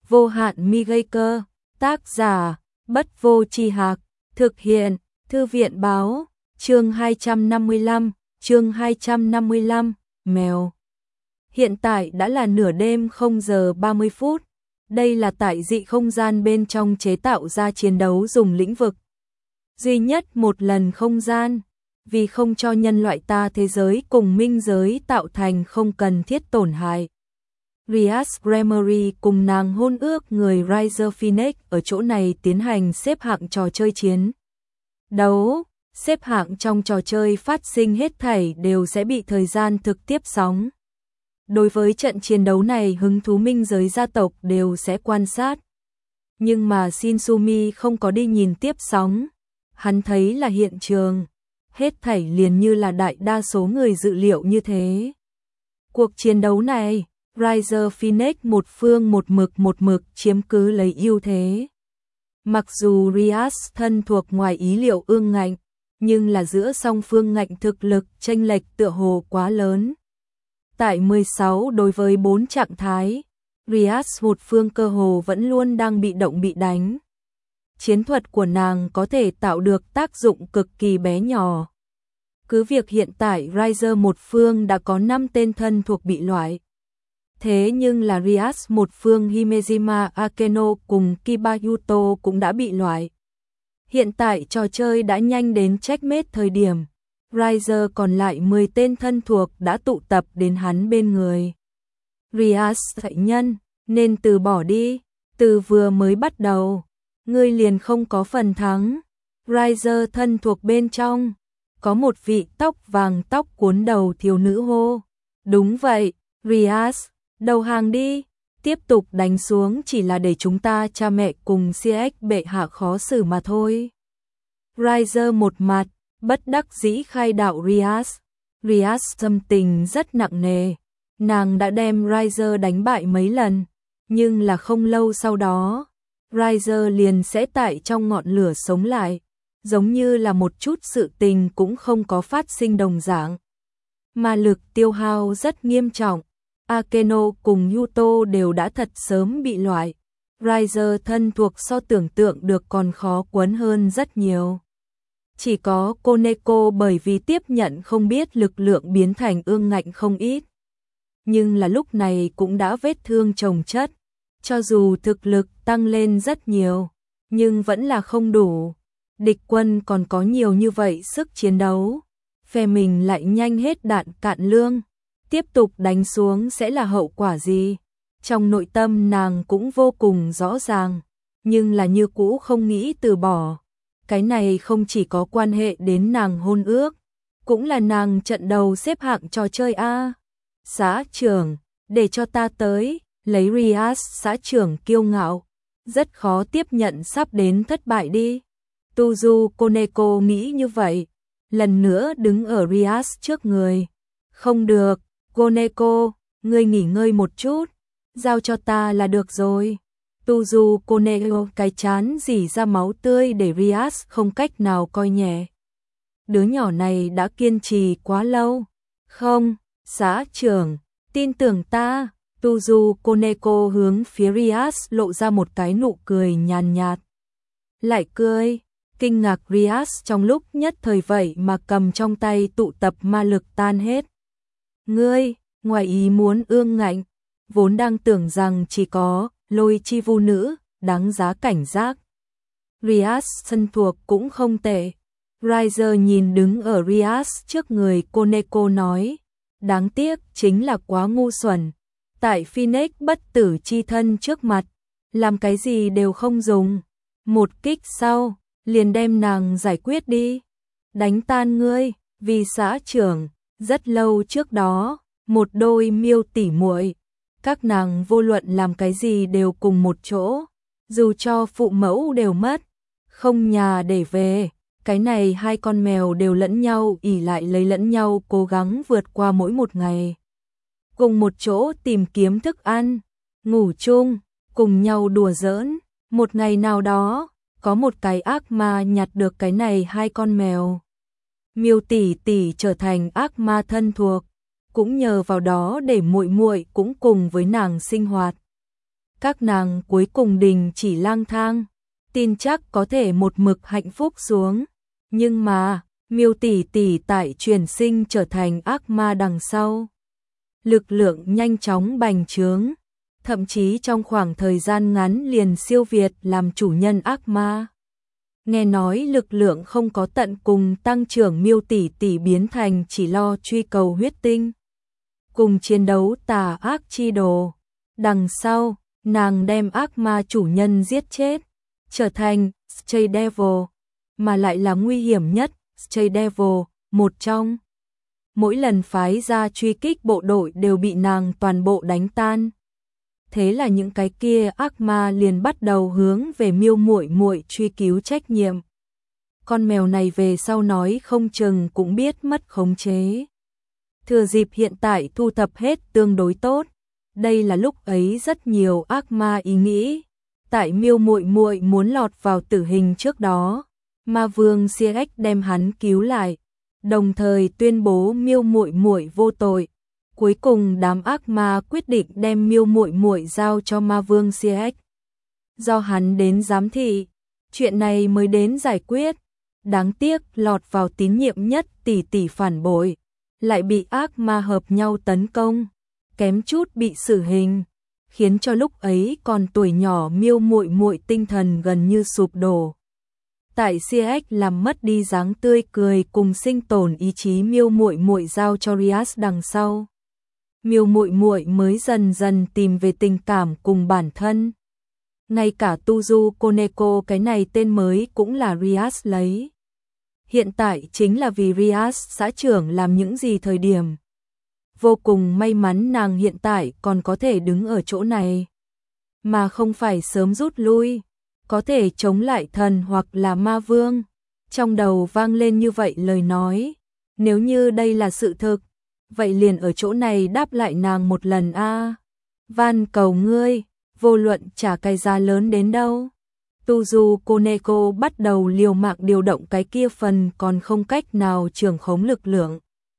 Vô hạn mi gây cơ, tác giả, Bất Vô Tri Hạc, thực hiện, Thư viện báo, chương 255, mèo. Hiện tại đã là nửa đêm 0 giờ 30 phút, đây là tại dị không gian bên trong chế tạo ra chiến đấu dùng lĩnh vực. Duy nhất một lần không gian, vì không cho nhân loại ta thế giới cùng minh giới tạo thành không cần thiết tổn hại. Rias Gremory cùng nàng hôn ước người Riser Phoenix ở chỗ này tiến hành xếp hạng trò chơi chiến đấu. Xếp hạng trong trò chơi phát sinh hết thảy đều sẽ bị thời gian thực tiếp sóng. Đối với trận chiến đấu này hứng thú minh giới gia tộc đều sẽ quan sát. Nhưng mà Shinsumi không có đi nhìn tiếp sóng. Hắn thấy là hiện trường. Hết thảy liền như là đại đa số người dự liệu như thế. Cuộc chiến đấu này, Riser Phoenix một phương một mực chiếm cứ lấy ưu thế. Mặc dù Rias thân thuộc ngoài ý liệu ương ngạnh, nhưng là giữa song phương ngạnh thực lực chênh lệch tựa hồ quá lớn. Tại 16 đối với 4 trạng thái, Rias một phương cơ hồ vẫn luôn đang bị động bị đánh. Chiến thuật của nàng có thể tạo được tác dụng cực kỳ bé nhỏ. Cứ việc hiện tại Riser một phương đã có 5 tên thân thuộc bị loại. Thế nhưng là Rias một phương Himejima Akeno cùng Kibayuto cũng đã bị loại. Hiện tại trò chơi đã nhanh đến checkmate thời điểm. Riser còn lại 10 tên thân thuộc đã tụ tập đến hắn bên người. Rias đại nhân, nên từ bỏ đi, từ vừa mới bắt đầu, ngươi liền không có phần thắng. Riser thân thuộc bên trong, có một vị tóc vàng tóc cuốn đầu thiếu nữ hô. Đúng vậy, Rias, đầu hàng đi, tiếp tục đánh xuống chỉ là để chúng ta cha mẹ cùng CX bệ hạ khó xử mà thôi. Riser một mặt, bất đắc dĩ khai đạo Rias. Rias tâm tình rất nặng nề. Nàng đã đem Riser đánh bại mấy lần, nhưng là không lâu sau đó, Riser liền sẽ tại trong ngọn lửa sống lại, giống như là một chút sự tình cũng không có phát sinh đồng dạng. Ma lực tiêu hao rất nghiêm trọng. Akeno cùng Yuto đều đã thật sớm bị loại. Riser thân thuộc so tưởng tượng được còn khó quấn hơn rất nhiều. Chỉ có Koneko bởi vì tiếp nhận không biết lực lượng biến thành ương ngạnh không ít. Nhưng là lúc này cũng đã vết thương chồng chất. Cho dù thực lực tăng lên rất nhiều, nhưng vẫn là không đủ. Địch quân còn có nhiều như vậy sức chiến đấu. Phe mình lại nhanh hết đạn cạn lương. Tiếp tục đánh xuống sẽ là hậu quả gì? Trong nội tâm nàng cũng vô cùng rõ ràng, nhưng là như cũ không nghĩ từ bỏ. Cái này không chỉ có quan hệ đến nàng hôn ước, cũng là nàng trận đầu xếp hạng trò chơi A. Xã trưởng, để cho ta tới, lấy Rias xã trưởng kiêu ngạo, rất khó tiếp nhận sắp đến thất bại đi. Tuzu Koneko nghĩ như vậy, lần nữa đứng ở Rias trước người. Không được, Koneko, ngươi nghỉ ngơi một chút, giao cho ta là được rồi. Tuzu Koneko cái chán rỉ ra máu tươi để Rias không cách nào coi nhẹ. Đứa nhỏ này đã kiên trì quá lâu. Không, xã trưởng, tin tưởng ta. Tuzu Koneko hướng phía Rias lộ ra một cái nụ cười nhàn nhạt. Lại cười, kinh ngạc Rias trong lúc nhất thời vậy mà cầm trong tay tụ tập ma lực tan hết. Ngươi, ngoài ý muốn ương ngạnh, vốn đang tưởng rằng chỉ có lôi chi vu nữ, đáng giá cảnh giác. Rias thân thuộc cũng không tệ. Riser nhìn đứng ở Rias trước người Koneko nói, đáng tiếc chính là quá ngu xuẩn. Tại Phoenix bất tử chi thân trước mặt, làm cái gì đều không dùng. Một kích sau, liền đem nàng giải quyết đi. Đánh tan ngươi, vì xã trưởng, rất lâu trước đó, một đôi miêu tỉ muội, các nàng vô luận làm cái gì đều cùng một chỗ, dù cho phụ mẫu đều mất, không nhà để về, cái này hai con mèo đều lẫn nhau ỷ lại lấy lẫn nhau cố gắng vượt qua mỗi một ngày. Cùng một chỗ tìm kiếm thức ăn, ngủ chung, cùng nhau đùa giỡn, một ngày nào đó, có một cái ác ma nhặt được cái này hai con mèo. Miêu tỷ tỷ trở thành ác ma thân thuộc, cũng nhờ vào đó để muội muội cũng cùng với nàng sinh hoạt. các nàng cuối cùng đình chỉ lang thang, tin chắc có thể một mực hạnh phúc xuống. Nhưng mà, Miêu tỷ tỷ tại chuyển sinh trở thành ác ma đằng sau. Lực lượng nhanh chóng bành trướng, thậm chí trong khoảng thời gian ngắn liền siêu việt làm chủ nhân ác ma. Nghe nói lực lượng không có tận cùng tăng trưởng, Miêu tỷ tỷ biến thành chỉ lo truy cầu huyết tinh, cùng chiến đấu tà ác chi đồ. Đằng sau, nàng đem ác ma chủ nhân giết chết, trở thành Stray Devil, mà lại là nguy hiểm nhất Stray Devil, một trong. Mỗi lần phái ra truy kích bộ đội đều bị nàng toàn bộ đánh tan. Thế là những cái kia ác ma liền bắt đầu hướng về Miêu muội muội truy cứu trách nhiệm. Con mèo này về sau nói không chừng cũng biết mất khống chế. Thừa dịp hiện tại thu thập hết tương đối tốt. Đây là lúc ấy rất nhiều ác ma ý nghĩ. Tại Miêu muội muội muốn lọt vào tử hình trước đó, Ma Vương CX đem hắn cứu lại, đồng thời tuyên bố Miêu muội muội vô tội. Cuối cùng đám ác ma quyết định đem Miêu muội muội giao cho Ma Vương CX. Do hắn đến giám thị, chuyện này mới đến giải quyết. Đáng tiếc lọt vào tín nhiệm nhất tỷ tỷ phản bội, lại bị ác ma hợp nhau tấn công, kém chút bị xử hình, khiến cho lúc ấy còn tuổi nhỏ Miêu muội muội tinh thần gần như sụp đổ. Tại CX làm mất đi dáng tươi cười cùng sinh tồn ý chí Miêu muội muội giao cho Rias đằng sau, Miêu muội muội mới dần dần tìm về tình cảm cùng bản thân. Ngay cả Tuzu Koneko cái này tên mới cũng là Rias lấy. Hiện tại chính là vì Rias xã trưởng làm những gì thời điểm. Vô cùng may mắn nàng hiện tại còn có thể đứng ở chỗ này, mà không phải sớm rút lui, có thể chống lại thần hoặc là ma vương. Trong đầu vang lên như vậy lời nói, nếu như đây là sự thực, vậy liền ở chỗ này đáp lại nàng một lần a. Van cầu ngươi, vô luận trả cái giá lớn đến đâu. Tuzu Koneko bắt đầu liều mạng điều động cái kia phần còn không cách nào trưởng khống lực lượng.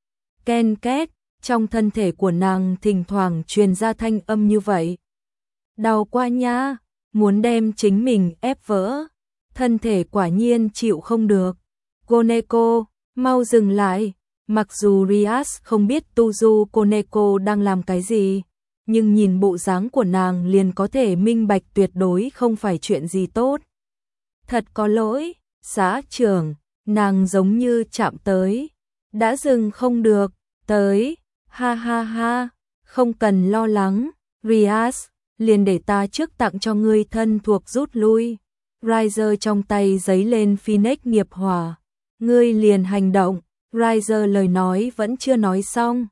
Ken két, trong thân thể của nàng thỉnh thoảng truyền ra thanh âm như vậy. Đau quá nha, muốn đem chính mình ép vỡ. Thân thể quả nhiên chịu không được. Koneko, mau dừng lại. Mặc dù Rias không biết Tuzu Koneko đang làm cái gì, nhưng nhìn bộ dáng của nàng liền có thể minh bạch tuyệt đối không phải chuyện gì tốt. Thật có lỗi, xã trưởng, nàng giống như chạm tới. Đã dừng không được, tới, ha ha ha, không cần lo lắng, Rias, liền để ta trước tặng cho ngươi thân thuộc rút lui. Riser trong tay giấy lên Phoenix nghiệp hỏa, ngươi liền hành động. Riser lời nói vẫn chưa nói xong,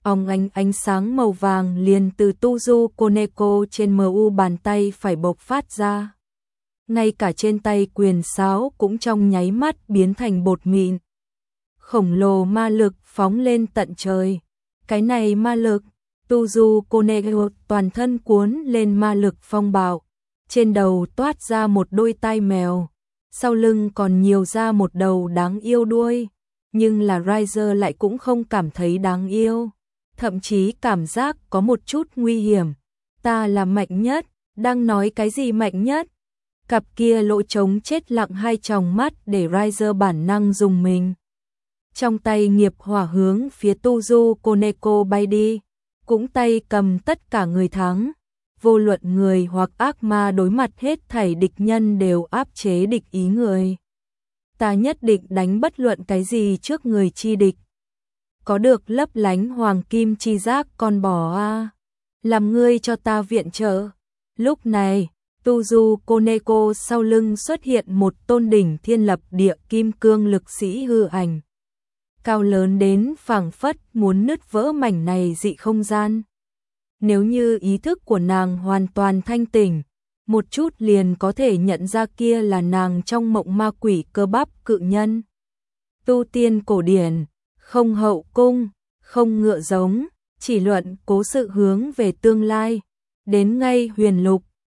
ánh sáng màu vàng liền từ Tuzu Koneko trên MU bàn tay phải bộc phát ra. Ngay cả trên tay quyền sáo cũng trong nháy mắt biến thành bột mịn. Khổng lồ ma lực phóng lên tận trời. Cái này ma lực, Tuzu Koneko toàn thân cuốn lên ma lực phong bạo. Trên đầu toát ra một đôi tai mèo, sau lưng còn nhiều ra một đầu đáng yêu đuôi. Nhưng là Riser lại cũng không cảm thấy đáng yêu, thậm chí cảm giác có một chút nguy hiểm. Ta là mạnh nhất, đang nói cái gì mạnh nhất? Cặp kia lỗ trống chết lặng hai tròng mắt để Riser bản năng dùng mình. Trong tay nghiệp hỏa hướng phía Tuzu Koneko bay đi, cũng tay cầm tất cả người thắng. Vô luận người hoặc ác ma đối mặt hết thảy địch nhân đều áp chế địch ý người. Ta nhất định đánh bất luận cái gì trước người chi địch. Có được lấp lánh hoàng kim chi giác con bò a, làm ngươi cho ta viện trợ. Lúc này, Tuzu Koneko sau lưng xuất hiện một tôn đỉnh thiên lập địa kim cương lực sĩ hư ảnh. Cao lớn đến phảng phất muốn nứt vỡ mảnh này dị không gian. Nếu như ý thức của nàng hoàn toàn thanh tỉnh, một chút liền có thể nhận ra kia là nàng trong mộng ma quỷ cơ bắp cự nhân. Tu tiên cổ điển, không hậu cung, không ngựa giống, chỉ luận cố sự hướng về tương lai. Đến ngay huyền lục,